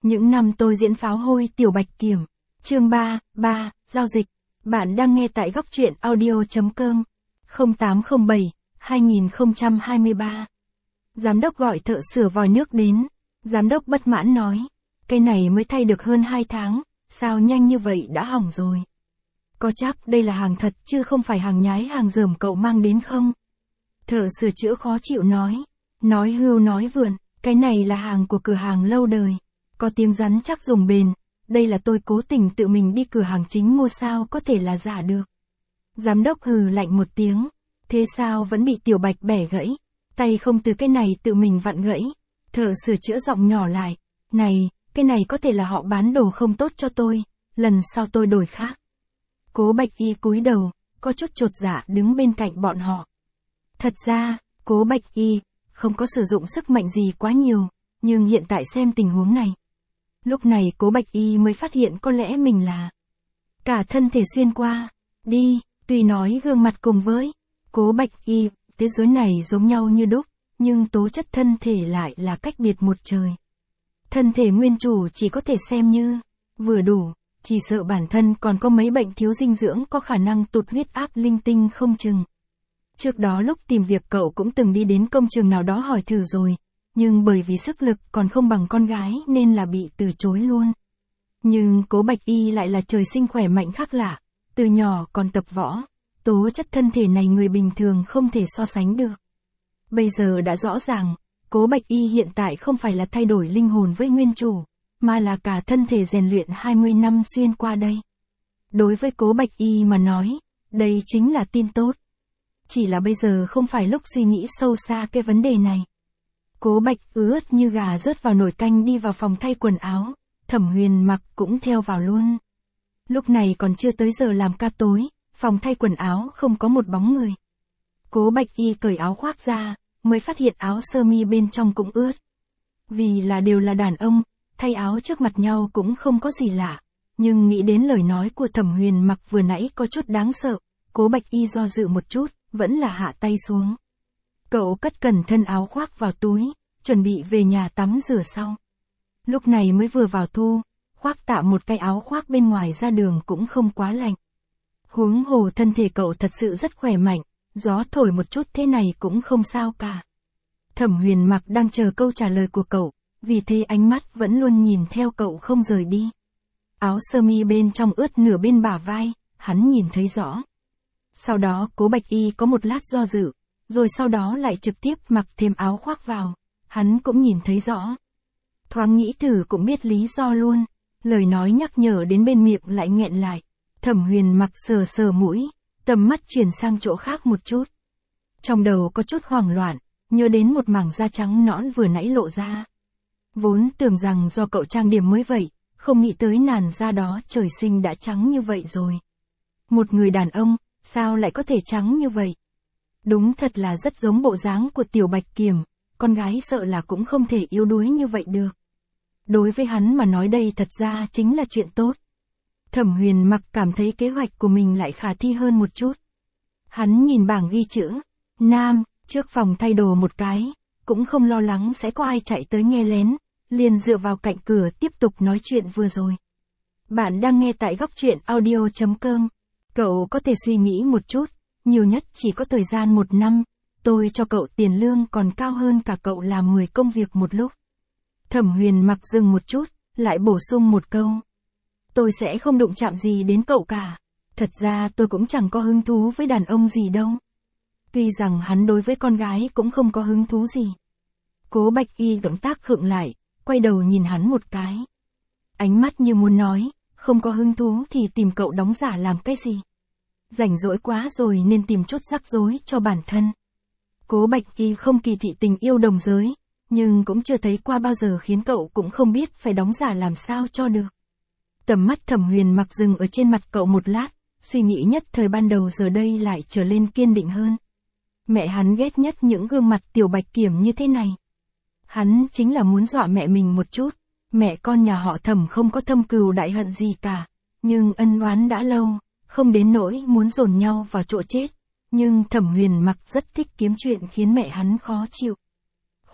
Những năm tôi diễn pháo hôi Tiểu Bạch Kiểm. Chương 3, Giao dịch. Bạn đang nghe tại góc truyện audio.com. 0807-2023. Giám đốc gọi thợ sửa vòi nước đến. Giám đốc bất mãn nói. Cây này mới thay được hơn 2 tháng, sao nhanh như vậy đã hỏng rồi. Có chắc đây là hàng thật chứ không phải hàng nhái hàng dởm cậu mang đến không? Thợ sửa chữa khó chịu nói. Nói hưu nói vượn, cái này là hàng của cửa hàng lâu đời. Có tiếng rắn chắc dùng bền, đây là tôi cố tình tự mình đi cửa hàng chính mua sao có thể là giả được. Giám đốc hừ lạnh một tiếng, thế sao vẫn bị Tiểu Bạch bẻ gãy, tay không từ cái này tự mình vặn gãy. Thợ sửa chữa giọng nhỏ lại, này, cái này có thể là họ bán đồ không tốt cho tôi, lần sau tôi đổi khác. Cố Bạch Y cúi đầu, có chút chột dạ đứng bên cạnh bọn họ. Thật ra, Cố Bạch Y không có sử dụng sức mạnh gì quá nhiều, nhưng hiện tại xem tình huống này. Lúc này Cố Bạch Y mới phát hiện có lẽ mình là cả thân thể xuyên qua, đi, tuy nói gương mặt cùng với Cố Bạch Y, thế giới này giống nhau như đúc, nhưng tố chất thân thể lại là cách biệt một trời. Thân thể nguyên chủ chỉ có thể xem như vừa đủ, chỉ sợ bản thân còn có mấy bệnh thiếu dinh dưỡng có khả năng tụt huyết áp linh tinh không chừng. Trước đó lúc tìm việc cậu cũng từng đi đến công trường nào đó hỏi thử rồi, nhưng bởi vì sức lực còn không bằng con gái nên là bị từ chối luôn. Nhưng Cố Bạch Y lại là trời sinh khỏe mạnh khác lạ, từ nhỏ còn tập võ, tố chất thân thể này người bình thường không thể so sánh được. Bây giờ đã rõ ràng, Cố Bạch Y hiện tại không phải là thay đổi linh hồn với nguyên chủ, mà là cả thân thể rèn luyện 20 năm xuyên qua đây. Đối với Cố Bạch Y mà nói, đây chính là tin tốt. Chỉ là bây giờ không phải lúc suy nghĩ sâu xa cái vấn đề này. Cố Bạch ướt như gà rớt vào nồi canh đi vào phòng thay quần áo, Thẩm Huyền Mặc cũng theo vào luôn. Lúc này còn chưa tới giờ làm ca tối, phòng thay quần áo không có một bóng người. Cố Bạch Y cởi áo khoác ra, mới phát hiện áo sơ mi bên trong cũng ướt. Vì là đều là đàn ông, thay áo trước mặt nhau cũng không có gì lạ, nhưng nghĩ đến lời nói của Thẩm Huyền Mặc vừa nãy có chút đáng sợ, Cố Bạch Y do dự một chút, vẫn là hạ tay xuống. Cậu cất cẩn thận áo khoác vào túi, chuẩn bị về nhà tắm rửa sau. Lúc này mới vừa vào thu, khoác tạm một cái áo khoác bên ngoài ra đường cũng không quá lạnh. Huống hồ thân thể cậu thật sự rất khỏe mạnh, gió thổi một chút thế này cũng không sao cả. Thẩm Huyền Mặc đang chờ câu trả lời của cậu, vì thế ánh mắt vẫn luôn nhìn theo cậu không rời đi. Áo sơ mi bên trong ướt nửa bên bả vai, hắn nhìn thấy rõ. Sau đó Cố Bạch Y có một lát do dự, rồi sau đó lại trực tiếp mặc thêm áo khoác vào, hắn cũng nhìn thấy rõ. Thoáng nghĩ thử cũng biết lý do luôn, lời nói nhắc nhở đến bên miệng lại nghẹn lại. Thẩm Huyền Mặc sờ sờ mũi, tầm mắt chuyển sang chỗ khác một chút. Trong đầu có chút hoảng loạn, nhớ đến một mảng da trắng nõn vừa nãy lộ ra. Vốn tưởng rằng do cậu trang điểm mới vậy, không nghĩ tới làn da đó trời sinh đã trắng như vậy rồi. Một người đàn ông, sao lại có thể trắng như vậy? Đúng thật là rất giống bộ dáng của Tiểu Bạch Kiểm, con gái sợ là cũng không thể yếu đuối như vậy được. Đối với hắn mà nói đây thật ra chính là chuyện tốt. Thẩm Huyền Mặc cảm thấy kế hoạch của mình lại khả thi hơn một chút. Hắn nhìn bảng ghi chữ, nam, trước phòng thay đồ một cái, cũng không lo lắng sẽ có ai chạy tới nghe lén, liền dựa vào cạnh cửa tiếp tục nói chuyện vừa rồi. Bạn đang nghe tại góc truyện audio.com. Cậu có thể suy nghĩ một chút, nhiều nhất chỉ có thời gian 1 năm, tôi cho cậu tiền lương còn cao hơn cả cậu làm 10 công việc một lúc. Thẩm Huyền Mặc dừng một chút, lại bổ sung một câu. Tôi sẽ không đụng chạm gì đến cậu cả. Thật ra tôi cũng chẳng có hứng thú với đàn ông gì đâu. Tuy rằng hắn đối với con gái cũng không có hứng thú gì. Cố Bạch Y động tác khựng lại, quay đầu nhìn hắn một cái. Ánh mắt như muốn nói, không có hứng thú thì tìm cậu đóng giả làm cái gì. Rảnh rỗi quá rồi nên tìm chút rắc rối cho bản thân. Cố Bạch Y không kỳ thị tình yêu đồng giới, nhưng cũng chưa thấy qua bao giờ khiến cậu cũng không biết phải đóng giả làm sao cho được. Tầm mắt Thẩm Huyền Mặc dừng ở trên mặt cậu một lát, suy nghĩ nhất thời ban đầu giờ đây lại trở lên kiên định hơn. Mẹ hắn ghét nhất những gương mặt Tiểu Bạch Kiểm như thế này. Hắn chính là muốn dọa mẹ mình một chút, mẹ con nhà họ Thẩm không có thâm cừu đại hận gì cả, nhưng ân oán đã lâu, không đến nỗi muốn dồn nhau vào chỗ chết, nhưng Thẩm Huyền Mặc rất thích kiếm chuyện khiến mẹ hắn khó chịu.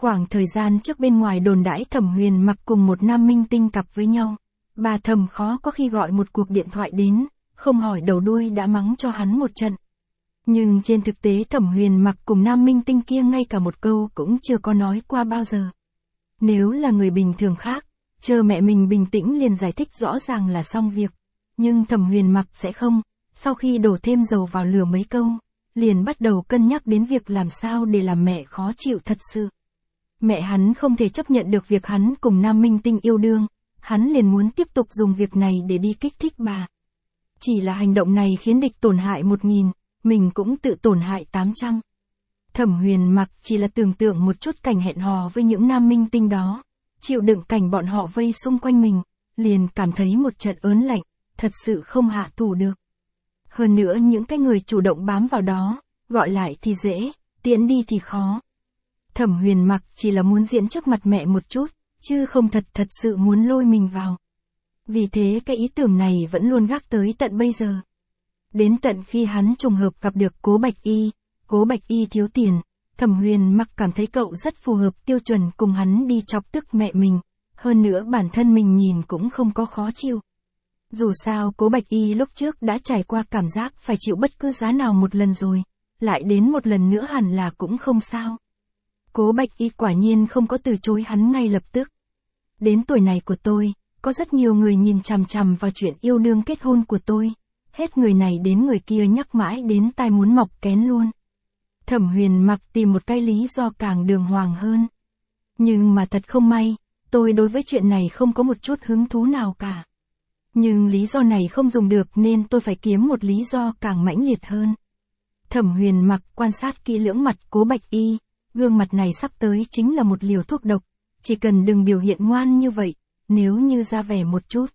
Khoảng thời gian trước bên ngoài đồn đãi Thẩm Huyền Mặc cùng một nam minh tinh cặp với nhau. Bà Thẩm khó có khi gọi một cuộc điện thoại đến, không hỏi đầu đuôi đã mắng cho hắn một trận. Nhưng trên thực tế Thẩm Huyền Mặc cùng nam minh tinh kia ngay cả một câu cũng chưa có nói qua bao giờ. Nếu là người bình thường khác, chờ mẹ mình bình tĩnh liền giải thích rõ ràng là xong việc. Nhưng Thẩm Huyền Mặc sẽ không, sau khi đổ thêm dầu vào lửa mấy câu, liền bắt đầu cân nhắc đến việc làm sao để làm mẹ khó chịu thật sự. Mẹ hắn không thể chấp nhận được việc hắn cùng nam minh tinh yêu đương, hắn liền muốn tiếp tục dùng việc này để đi kích thích bà. Chỉ là hành động này khiến địch tổn hại 1.000, mình cũng tự tổn hại 800. Thẩm Huyền Mặc chỉ là tưởng tượng một chút cảnh hẹn hò với những nam minh tinh đó, chịu đựng cảnh bọn họ vây xung quanh mình, liền cảm thấy một trận ớn lạnh, thật sự không hạ thủ được. Hơn nữa những cái người chủ động bám vào đó, gọi lại thì dễ, tiễn đi thì khó. Thẩm Huyền Mặc chỉ là muốn diễn trước mặt mẹ một chút, chứ không thật sự muốn lôi mình vào. Vì thế cái ý tưởng này vẫn luôn gác tới tận bây giờ. Đến tận khi hắn trùng hợp gặp được Cố Bạch Y, Cố Bạch Y thiếu tiền, Thẩm Huyền Mặc cảm thấy cậu rất phù hợp tiêu chuẩn cùng hắn đi chọc tức mẹ mình, hơn nữa bản thân mình nhìn cũng không có khó chịu. Dù sao Cố Bạch Y lúc trước đã trải qua cảm giác phải chịu bất cứ giá nào một lần rồi, lại đến một lần nữa hẳn là cũng không sao. Cố Bạch Y quả nhiên không có từ chối hắn ngay lập tức. Đến tuổi này của tôi, có rất nhiều người nhìn chằm chằm vào chuyện yêu đương kết hôn của tôi. Hết người này đến người kia nhắc mãi đến tai muốn mọc kén luôn. Thẩm Huyền Mặc tìm một cái lý do càng đường hoàng hơn. Nhưng mà thật không may, tôi đối với chuyện này không có một chút hứng thú nào cả. Nhưng lý do này không dùng được nên tôi phải kiếm một lý do càng mãnh liệt hơn. Thẩm Huyền Mặc quan sát kỹ lưỡng mặt Cố Bạch Y, gương mặt này sắp tới chính là một liều thuốc độc, chỉ cần đừng biểu hiện ngoan như vậy, nếu như ra vẻ một chút.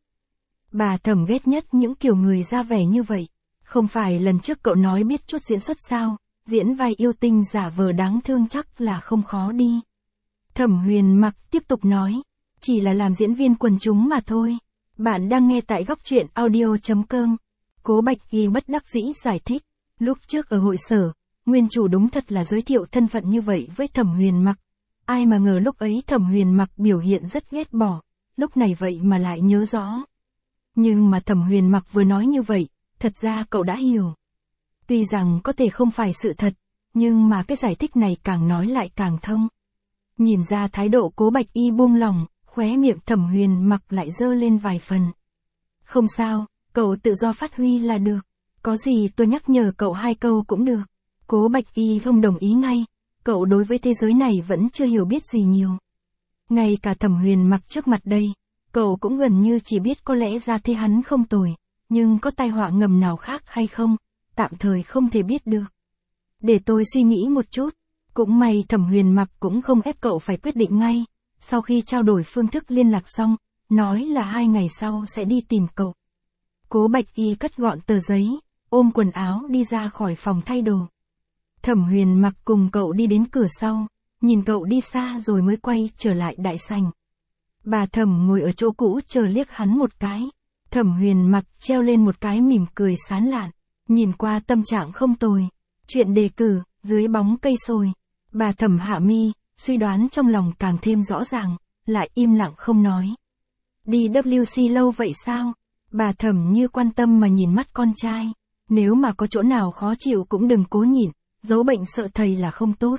Bà Thẩm ghét nhất những kiểu người ra vẻ như vậy, không phải lần trước cậu nói biết chút diễn xuất sao, diễn vai yêu tinh giả vờ đáng thương chắc là không khó đi. Thẩm Huyền Mặc tiếp tục nói, chỉ là làm diễn viên quần chúng mà thôi. Bạn đang nghe tại góc truyện audio.com. Cố Bạch Y bất đắc dĩ giải thích, lúc trước ở hội sở, nguyên chủ đúng thật là giới thiệu thân phận như vậy với Thẩm Huyền Mặc. Ai mà ngờ lúc ấy Thẩm Huyền Mặc biểu hiện rất ghét bỏ, lúc này vậy mà lại nhớ rõ. Nhưng mà Thẩm Huyền Mặc vừa nói như vậy, thật ra cậu đã hiểu. Tuy rằng có thể không phải sự thật, nhưng mà cái giải thích này càng nói lại càng thông. Nhìn ra thái độ Cố Bạch Y buông lỏng, khóe miệng Thẩm Huyền Mặc lại dơ lên vài phần. Không sao, cậu tự do phát huy là được. Có gì tôi nhắc nhở cậu 2 câu cũng được. Cố Bạch Y không đồng ý ngay. Cậu đối với thế giới này vẫn chưa hiểu biết gì nhiều. Ngay cả Thẩm Huyền Mặc trước mặt đây, cậu cũng gần như chỉ biết có lẽ ra thế hắn không tồi, nhưng có tai họa ngầm nào khác hay không, tạm thời không thể biết được. Để tôi suy nghĩ một chút. Cũng may Thẩm Huyền Mặc cũng không ép cậu phải quyết định ngay. Sau khi trao đổi phương thức liên lạc xong, nói là 2 ngày sau sẽ đi tìm cậu. Cố Bạch Y cất gọn tờ giấy, ôm quần áo đi ra khỏi phòng thay đồ. Thẩm Huyền Mặc cùng cậu đi đến cửa sau, nhìn cậu đi xa rồi mới quay trở lại đại sảnh. Bà Thẩm ngồi ở chỗ cũ chờ liếc hắn một cái. Thẩm Huyền Mặc treo lên một cái mỉm cười sán lạn, nhìn qua tâm trạng không tồi. Chuyện đề cử, dưới bóng cây sồi. Bà Thẩm hạ mi, suy đoán trong lòng càng thêm rõ ràng, lại im lặng không nói. Đi WC lâu vậy sao? Bà Thẩm như quan tâm mà nhìn mắt con trai. Nếu mà có chỗ nào khó chịu cũng đừng cố nhịn, giấu bệnh sợ thầy là không tốt.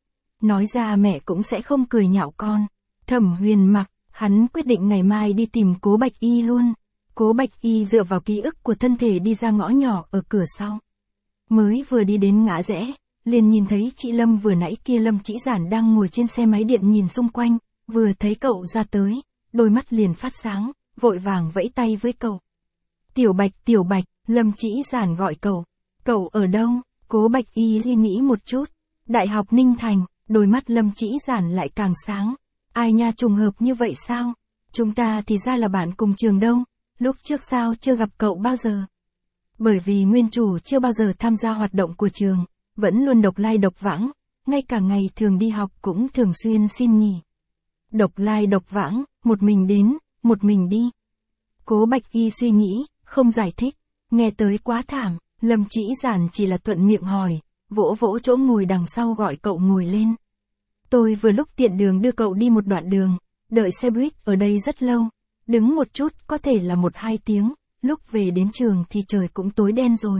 Nói ra mẹ cũng sẽ không cười nhạo con. Thẩm Huyền Mặc, hắn quyết định ngày mai đi tìm Cố Bạch Y luôn. Cố Bạch Y dựa vào ký ức của thân thể đi ra ngõ nhỏ ở cửa sau. Mới vừa đi đến ngã rẽ, liền nhìn thấy chị Lâm vừa nãy kia. Lâm Chỉ Giản đang ngồi trên xe máy điện nhìn xung quanh, vừa thấy cậu ra tới, đôi mắt liền phát sáng, vội vàng vẫy tay với cậu. Tiểu Bạch, Lâm Chỉ Giản gọi cậu. Cậu ở đâu? Cố Bạch Y suy nghĩ một chút. Đại học Ninh Thành, đôi mắt Lâm Chỉ Giản lại càng sáng. Ai nha, trùng hợp như vậy sao? Chúng ta thì ra là bạn cùng trường đâu, lúc trước sao chưa gặp cậu bao giờ? Bởi vì nguyên chủ chưa bao giờ tham gia hoạt động của trường, vẫn luôn độc lai độc vãng, ngay cả ngày thường đi học cũng thường xuyên xin nghỉ. Độc lai độc vãng, một mình đến, một mình đi. Cố Bạch Y suy nghĩ, không giải thích, nghe tới quá thảm. Lâm Chỉ Giản chỉ là thuận miệng hỏi, vỗ vỗ chỗ ngồi đằng sau gọi cậu ngồi lên. Tôi vừa lúc tiện đường đưa cậu đi một đoạn đường, đợi xe buýt ở đây rất lâu, đứng một chút có thể là 1-2 tiếng, lúc về đến trường thì trời cũng tối đen rồi.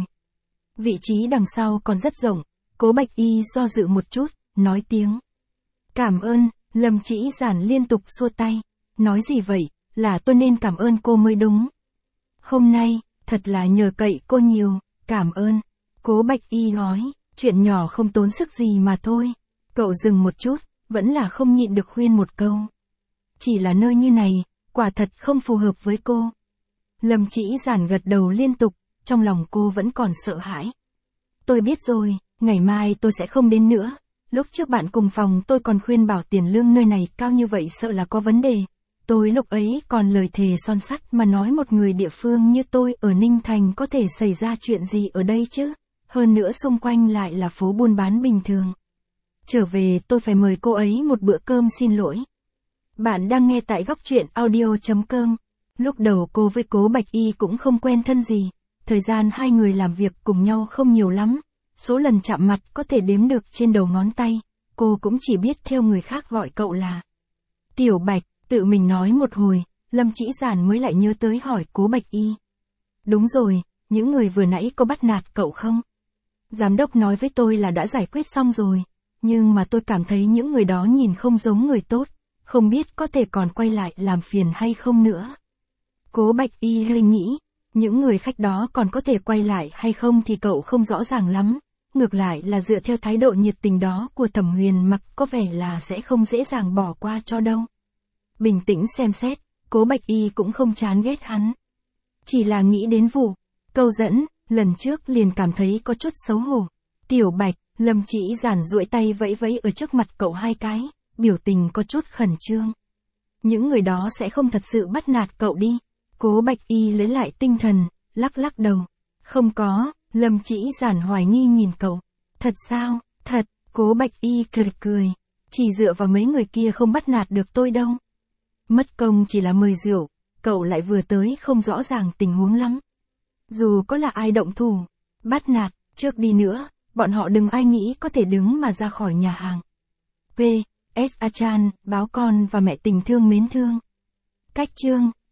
Vị trí đằng sau còn rất rộng, Cố Bạch Y do dự một chút, nói tiếng. Cảm ơn, Lâm Chỉ Giản liên tục xua tay, nói gì vậy, là tôi nên cảm ơn cô mới đúng. Hôm nay, thật là nhờ cậy cô nhiều, cảm ơn. Cố Bạch Y nói, chuyện nhỏ không tốn sức gì mà thôi. Cậu dừng một chút, vẫn là không nhịn được khuyên một câu. Chỉ là nơi như này, quả thật không phù hợp với cô. Lâm Chỉ Giản gật đầu liên tục, trong lòng cô vẫn còn sợ hãi. Tôi biết rồi, ngày mai tôi sẽ không đến nữa. Lúc trước bạn cùng phòng tôi còn khuyên bảo tiền lương nơi này cao như vậy sợ là có vấn đề. Tôi lúc ấy còn lời thề son sắt mà nói một người địa phương như tôi ở Ninh Thành có thể xảy ra chuyện gì ở đây chứ. Hơn nữa xung quanh lại là phố buôn bán bình thường. Trở về tôi phải mời cô ấy một bữa cơm xin lỗi. Bạn đang nghe tại Góc Truyện Audio.com. Lúc đầu cô với Cố Bạch Y cũng không quen thân gì. Thời gian hai người làm việc cùng nhau không nhiều lắm. Số lần chạm mặt có thể đếm được trên đầu ngón tay. Cô cũng chỉ biết theo người khác gọi cậu là Tiểu Bạch. Tự mình nói một hồi, Lâm Chỉ Giản mới lại nhớ tới hỏi Cố Bạch Y. Đúng rồi, những người vừa nãy có bắt nạt cậu không? Giám đốc nói với tôi là đã giải quyết xong rồi. Nhưng mà tôi cảm thấy những người đó nhìn không giống người tốt. Không biết có thể còn quay lại làm phiền hay không nữa. Cố Bạch Y hơi nghĩ. Những người khách đó còn có thể quay lại hay không thì cậu không rõ ràng lắm. Ngược lại là dựa theo thái độ nhiệt tình đó của Thẩm Huyền Mặc có vẻ là sẽ không dễ dàng bỏ qua cho đâu. Bình tĩnh xem xét, Cố Bạch Y cũng không chán ghét hắn. Chỉ là nghĩ đến vụ câu dẫn, lần trước liền cảm thấy có chút xấu hổ. Tiểu Bạch, Lâm Chỉ Giản duỗi tay vẫy vẫy ở trước mặt cậu 2 cái, biểu tình có chút khẩn trương. Những người đó sẽ không thật sự bắt nạt cậu đi. Cố Bạch Y lấy lại tinh thần, lắc lắc đầu. Không có, Lâm Chỉ Giản hoài nghi nhìn cậu. Thật sao, thật, Cố Bạch Y cười cười. Chỉ dựa vào mấy người kia không bắt nạt được tôi đâu. Mất công chỉ là mời rượu, cậu lại vừa tới không rõ ràng tình huống lắm. Dù có là ai động thủ, bắt nạt, trước đi nữa, bọn họ đừng ai nghĩ có thể đứng mà ra khỏi nhà hàng. P.S. A Chan, báo con và mẹ tình thương mến thương. Cách chương